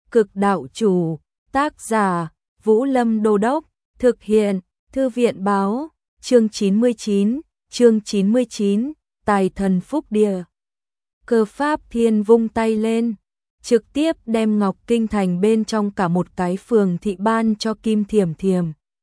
Cực đạo chủ, tác giả, Vũ Lâm Đô Đốc, thực hiện, Thư viện báo, chương 99, Tài thần phúc địa. Cơ Pháp Thiên vung tay lên, trực tiếp đem Ngọc Kinh Thành bên trong cả một cái phường thị ban cho Kim Thiểm Thiểm.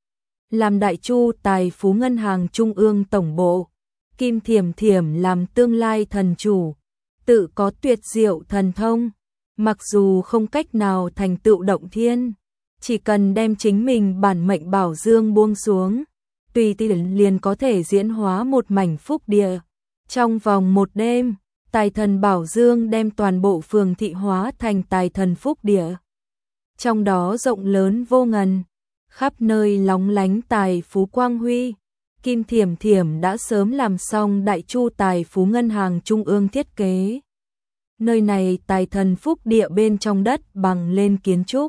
Làm Đại Chu Tài Phú Ngân hàng Trung ương tổng bộ, Kim Thiểm Thiểm làm tương lai thần chủ, tự có tuyệt diệu thần thông, mặc dù không cách nào thành tựu động thiên, chỉ cần đem chính mình bản mệnh bảo dương buông xuống, tùy tiện liền có thể diễn hóa một mảnh phúc địa. Trong vòng một đêm, Tài thần bảo dương đem toàn bộ phường thị hóa thành Tài thần phúc địa. Trong đó rộng lớn vô ngần, khắp nơi lóng lánh tài phú quang huy. Kim Thiểm Thiểm đã sớm làm xong Đại Chu Tài Phú Ngân hàng Trung ương thiết kế. Nơi này Tài thần phúc địa bên trong đất bằng lên kiến trúc.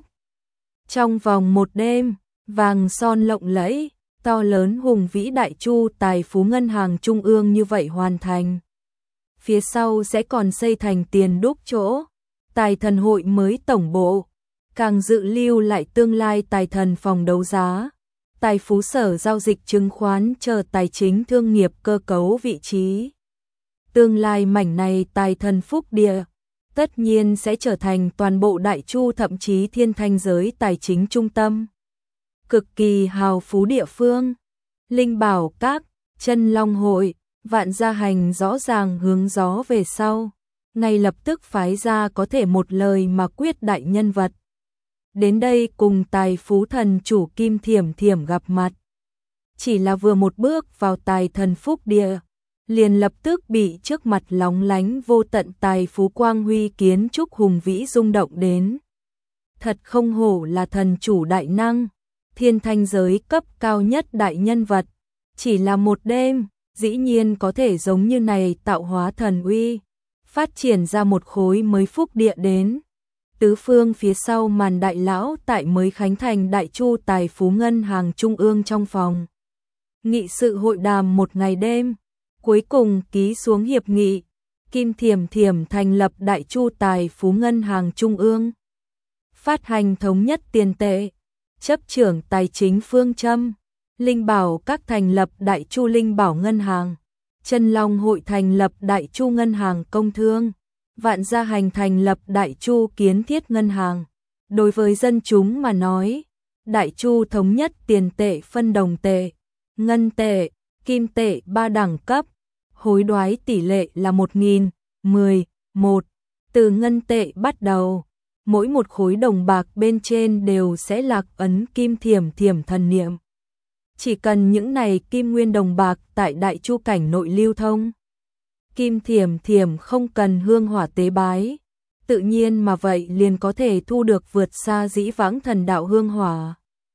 Trong vòng một đêm, vàng son lộng lẫy, to lớn hùng vĩ Đại Chu Tài Phú Ngân hàng Trung ương như vậy hoàn thành. Phía sau sẽ còn xây thành tiền đúc chỗ, Tài thần hội mới tổng bộ, càng dự lưu lại tương lai Tài thần phòng đấu giá, Tài Phú sở giao dịch chứng khoán chờ tài chính thương nghiệp cơ cấu vị trí. Tương lai mảnh này Tài thần phúc địa, tất nhiên sẽ trở thành toàn bộ Đại Chu thậm chí thiên thanh giới tài chính trung tâm. Cực kỳ hào phú địa phương, Linh Bảo Các, Chân Long Hội, Vạn Gia Hành rõ ràng hướng gió về sau, ngay lập tức phái ra có thể một lời mà quyết đại nhân vật. Đến đây cùng Tài Phú thần chủ Kim Thiểm Thiểm gặp mặt. Chỉ là vừa một bước vào Tài thần phúc địa, liền lập tức bị trước mặt lóng lánh vô tận tài phú quang huy kiến trúc hùng vĩ rung động đến. Thật không hổ là thần chủ đại năng, thiên thanh giới cấp cao nhất đại nhân vật, chỉ là một đêm, dĩ nhiên có thể giống như này tạo hóa thần uy, phát triển ra một khối mới phúc địa đến. Tứ phương phía sau màn đại lão tại mới khánh thành Đại Chu Tài Phú Ngân hàng Trung ương trong phòng nghị sự hội đàm một ngày đêm. Cuối cùng ký xuống hiệp nghị, Kim Thiểm Thiểm thành lập Đại Chu Tài Phú Ngân hàng Trung ương, phát hành thống nhất tiền tệ, chấp trưởng tài chính phương châm. Linh Bảo Các thành lập Đại Chu Linh Bảo Ngân hàng, Chân Long Hội thành lập Đại Chu Ngân hàng Công thương, Vạn Gia Hành thành lập Đại Chu Kiến Thiết Ngân hàng. Đối với dân chúng mà nói, Đại Chu thống nhất tiền tệ phân đồng tệ, ngân tệ, kim tệ 3 đẳng cấp, hối đoái tỷ lệ là 1000, 10, 1. Từ ngân tệ bắt đầu, mỗi một khối đồng bạc bên trên đều sẽ lạc ấn Kim Thiểm Thiểm thần niệm. Chỉ cần những này kim nguyên đồng bạc tại Đại Chu cảnh nội lưu thông, Kim Thiểm Thiểm không cần hương hỏa tế bái, tự nhiên mà vậy liền có thể thu được vượt xa dĩ vãng thần đạo hương hỏa.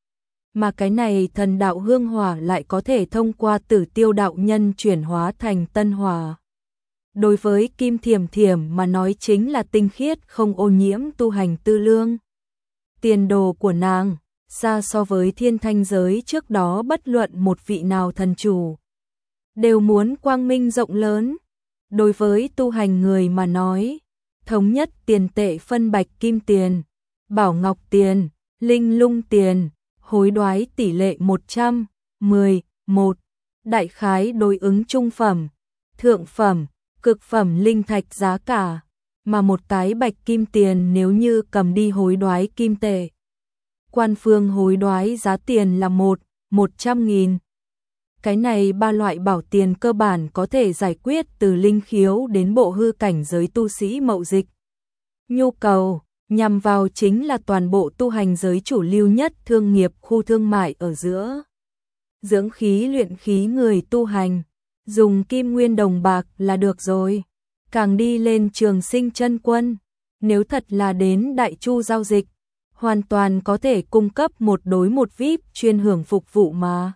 Mà cái này thần đạo hương hỏa lại có thể thông qua Tử Tiêu đạo nhân chuyển hóa thành tân hỏa. Đối với Kim Thiểm Thiểm mà nói chính là tinh khiết không ô nhiễm tu hành tư lương. Tiền đồ của nàng, xa so với thiên thanh giới trước đó bất luận một vị nào thần chủ, đều muốn quang minh rộng lớn. Đối với tu hành người mà nói, thống nhất tiền tệ phân bạch kim tiền, bảo ngọc tiền, linh lung tiền, hối đoái tỷ lệ 100, 10, 1, đại khái đối ứng trung phẩm, thượng phẩm, cực phẩm linh thạch giá cả, mà một cái bạch kim tiền nếu như cầm đi hối đoái kim tệ, quan phương hối đoái giá tiền là 100.000. Cái này ba loại bảo tiền cơ bản có thể giải quyết từ linh khiếu đến bộ hư cảnh giới tu sĩ mậu dịch. Nhu cầu nhằm vào chính là toàn bộ tu hành giới chủ lưu nhất thương nghiệp khu thương mại ở giữa. Dưỡng khí luyện khí người tu hành, dùng kim nguyên đồng bạc là được rồi. Càng đi lên Trường Sinh chân quân, nếu thật là đến Đại Chu giao dịch, hoàn toàn có thể cung cấp một đối một VIP chuyên hưởng phục vụ mà.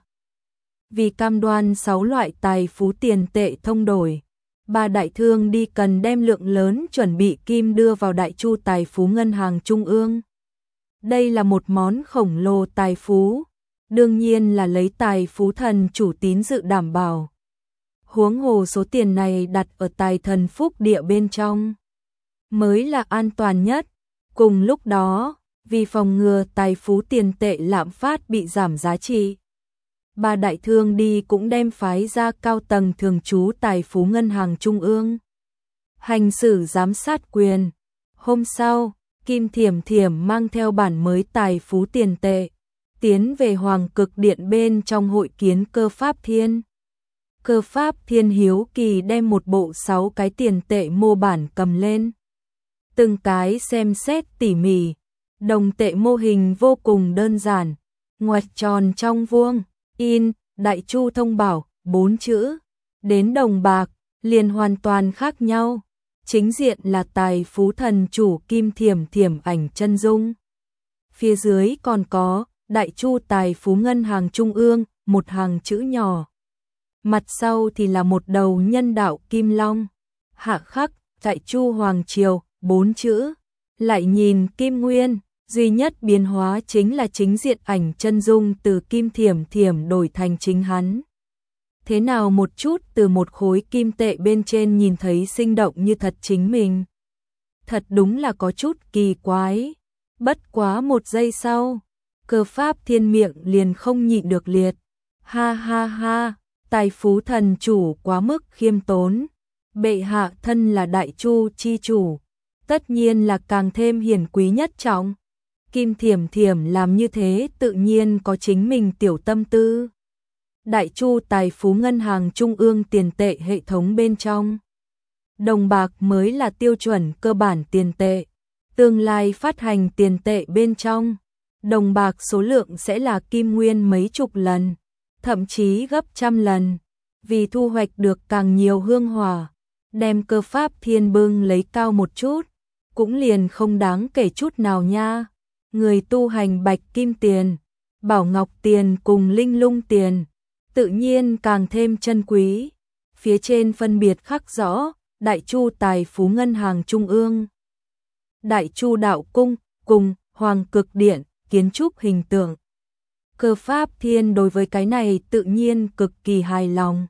Vì cam đoan 6 loại tài phú tiền tệ thông đổi, ba đại thương đi cần đem lượng lớn chuẩn bị kim đưa vào Đại Chu Tài Phú Ngân hàng Trung ương. Đây là một món khổng lồ tài phú, đương nhiên là lấy Tài Phú thần chủ tín dự đảm bảo. Huống hồ số tiền này đặt ở Tài thần phúc địa bên trong, mới là an toàn nhất. Cùng lúc đó, vì phòng ngừa tài phú tiền tệ lạm phát bị giảm giá trị, ba đại thương đi cũng đem phái ra cao tầng thường trú tài phú ngân hàng trung ương hành xử giám sát quyền. Hôm sau, Kim Thiểm Thiểm mang theo bản mới tài phú tiền tệ, tiến về Hoàng Cực Điện bên trong hội kiến Cơ Pháp Thiên. Cơ Pháp Thiên hiếu kỳ đem một bộ 6 cái tiền tệ mô bản cầm lên. Từng cái xem xét tỉ mỉ, đồng tệ mô hình vô cùng đơn giản, ngoạch tròn trong vuông, in, Đại Chu thông bảo, 4 chữ, đến đồng bạc, liền hoàn toàn khác nhau. Chính diện là tài phú thần chủ Kim Thiểm Thiểm ảnh chân dung. Phía dưới còn có Đại Chu tài phú ngân hàng trung ương, một hàng chữ nhỏ. Mặt sau thì là một đầu nhân đạo kim long. Hạ khắc, Đại Chu Hoàng Triều, 4 chữ. Lại nhìn Kim Nguyên, duy nhất biến hóa chính là chính diện ảnh chân dung từ Kim Thiểm Thiểm đổi thành chính hắn. Thế nào một chút từ một khối kim tệ bên trên nhìn thấy sinh động như thật chính mình. Thật đúng là có chút kỳ quái. Bất quá một giây sau, Cơ Pháp Thiên miệng liền không nhịn được liệt. Ha ha ha, tài phú thần chủ quá mức khiêm tốn. Bệ hạ thân là Đại Chu chi chủ, tất nhiên là càng thêm hiển quý nhất trọng. Kim Thiểm Thiểm làm như thế tự nhiên có chính mình tiểu tâm tư. Đại Chu tài phú ngân hàng trung ương tiền tệ hệ thống bên trong, đồng bạc mới là tiêu chuẩn cơ bản tiền tệ. Tương lai phát hành tiền tệ bên trong, đồng bạc số lượng sẽ là kim nguyên mấy chục lần, thậm chí gấp trăm lần. Vì thu hoạch được càng nhiều hương hỏa, đem Cơ Pháp Thiên bưng lấy cao một chút, cũng liền không đáng kể chút nào nha. Người tu hành bạch kim tiền, bảo ngọc tiền cùng linh lung tiền, tự nhiên càng thêm chân quý. Phía trên phân biệt khắc rõ, Đại Chu tài phú ngân hàng trung ương, Đại Chu đạo cung cùng Hoàng Cực Điện kiến trúc hình tượng. Cơ Pháp Thiên đối với cái này tự nhiên cực kỳ hài lòng.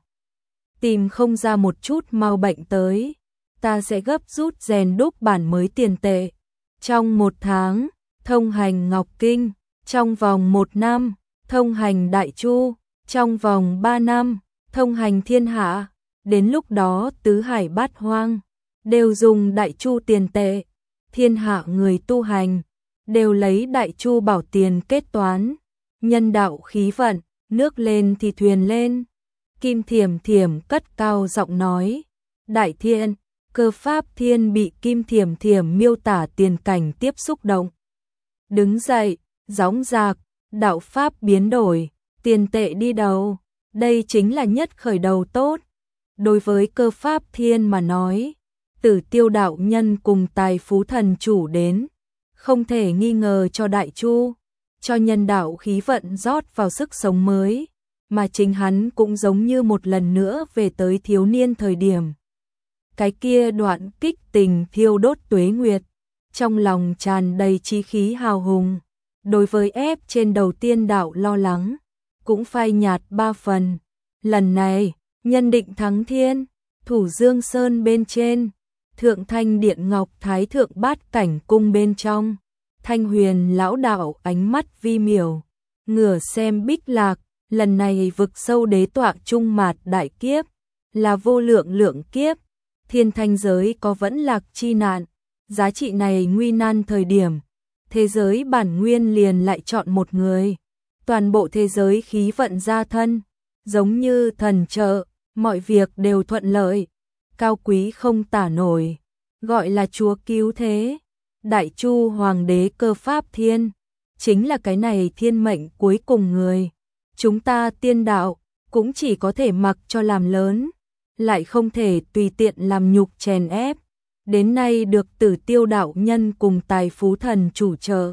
Tìm không ra một chút mau bệnh tới, ta sẽ gấp rút rèn đúc bản mới tiền tệ. Trong 1 tháng, thông hành Ngọc Kinh, trong vòng 1 năm, thông hành Đại Chu, trong vòng 3 năm, thông hành thiên hạ. Đến lúc đó tứ hải bát hoang đều dùng Đại Chu tiền tệ, thiên hạ người tu hành đều lấy Đại Chu bảo tiền kết toán. Nhân đạo khí vận, nước lên thì thuyền lên. Kim Thiểm Thiểm cất cao giọng nói. Đại Thiên, Cơ Pháp Thiên bị Kim Thiểm Thiểm miêu tả tiền cảnh tiếp xúc động. Đứng dậy, gióng giạc, đạo pháp biến đổi, tiền tệ đi đầu, đây chính là nhất khởi đầu tốt. Đối với Cơ Pháp Thiên mà nói, Tử Tiêu đạo nhân cùng tài phú thần chủ đến, không thể nghi ngờ cho Đại Chu, cho nhân đạo khí vận rót vào sức sống mới, mà chính hắn cũng giống như một lần nữa về tới thiếu niên thời điểm. Cái kia đoạn kích tình thiêu đốt tuế nguyệt, trong lòng tràn đầy chí khí hào hùng, đối với ép trên đầu tiên đạo lo lắng, cũng phai nhạt 3 phần. Lần này, nhân định thắng thiên, thủ Dương Sơn bên trên, Thượng Thanh Điện Ngọc Thái Thượng Bát Cảnh Cung bên trong, Thanh Huyền lão đạo ánh mắt vi miểu, ngửa xem Bích Lạc. Lần này vực sâu đế tọa trung mạt đại kiếp, là vô lượng lượng kiếp, thiên thanh giới có vẫn lạc chi nạn, giá trị này nguy nan thời điểm, thế giới bản nguyên liền lại chọn một người, toàn bộ thế giới khí vận gia thân, giống như thần trợ, mọi việc đều thuận lợi, cao quý không tả nổi, gọi là chúa cứu thế. Đại Chu Hoàng đế Cơ Pháp Thiên, chính là cái này thiên mệnh cuối cùng người. Chúng ta tiên đạo cũng chỉ có thể mặc cho làm lớn, lại không thể tùy tiện làm nhục chèn ép. Đến nay được Tử Tiêu đạo nhân cùng tài phú thần chủ trợ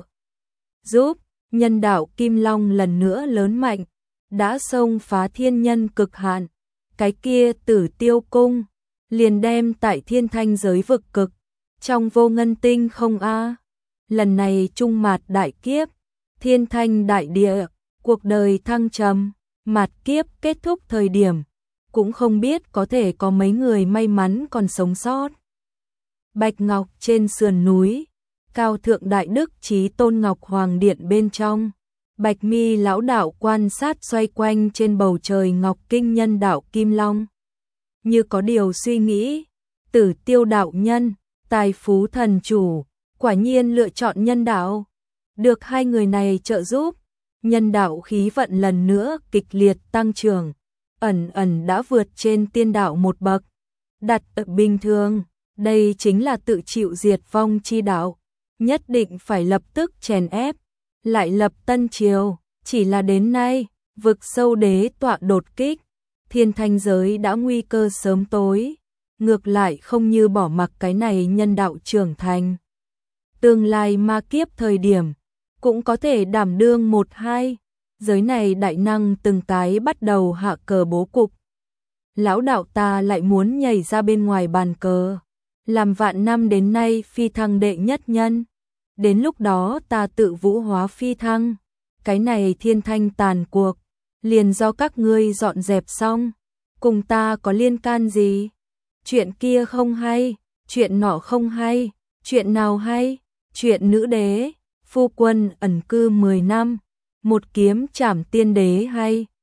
giúp, nhân đạo Kim Long lần nữa lớn mạnh, đã xông phá thiên nhân cực hạn. Cái kia Tử Tiêu cung liền đem tại thiên thanh giới vực cực, trong vô ngân tinh không a. Lần này trung mạt đại kiếp, thiên thanh đại địa, cuộc đời thăng trầm, mạt kiếp kết thúc thời điểm, cũng không biết có thể có mấy người may mắn còn sống sót. Bạch Ngọc trên sườn núi, cao thượng đại đức chí tôn Ngọc Hoàng Điện bên trong. Bạch mi lão đạo quan sát xoay quanh trên bầu trời Ngọc Kinh nhân đạo Kim Long. Như có điều suy nghĩ, Tử Tiêu đạo nhân, tài phú thần chủ, quả nhiên lựa chọn nhân đạo. Được hai người này trợ giúp, nhân đạo khí vận lần nữa kịch liệt tăng trưởng, ẩn ẩn đã vượt trên tiên đạo một bậc. Đặt ở bình thường, đây chính là tự chịu diệt vong chi đạo, nhất định phải lập tức chèn ép, lại lập tân triều. Chỉ là đến nay, vực sâu đế tọa đột kích, thiên thanh giới đã nguy cơ sớm tối, ngược lại không như bỏ mặc cái này nhân đạo trưởng thành. Tương lai ma kiếp thời điểm, cũng có thể đảm đương một hai, giới này đại năng từng cái bắt đầu hạ cờ bố cục. Lão đạo ta lại muốn nhảy ra bên ngoài bàn cờ, làm vạn năm đến nay phi thăng đệ nhất nhân. Đến lúc đó ta tự vũ hóa phi thăng, cái này thiên thanh tàn cuộc, liền do các ngươi dọn dẹp xong, cùng ta có liên can gì? Chuyện kia không hay, chuyện nọ không hay, chuyện nào hay? Chuyện nữ đế, phu quân ẩn cư 10 năm, một kiếm trảm tiên đế hay?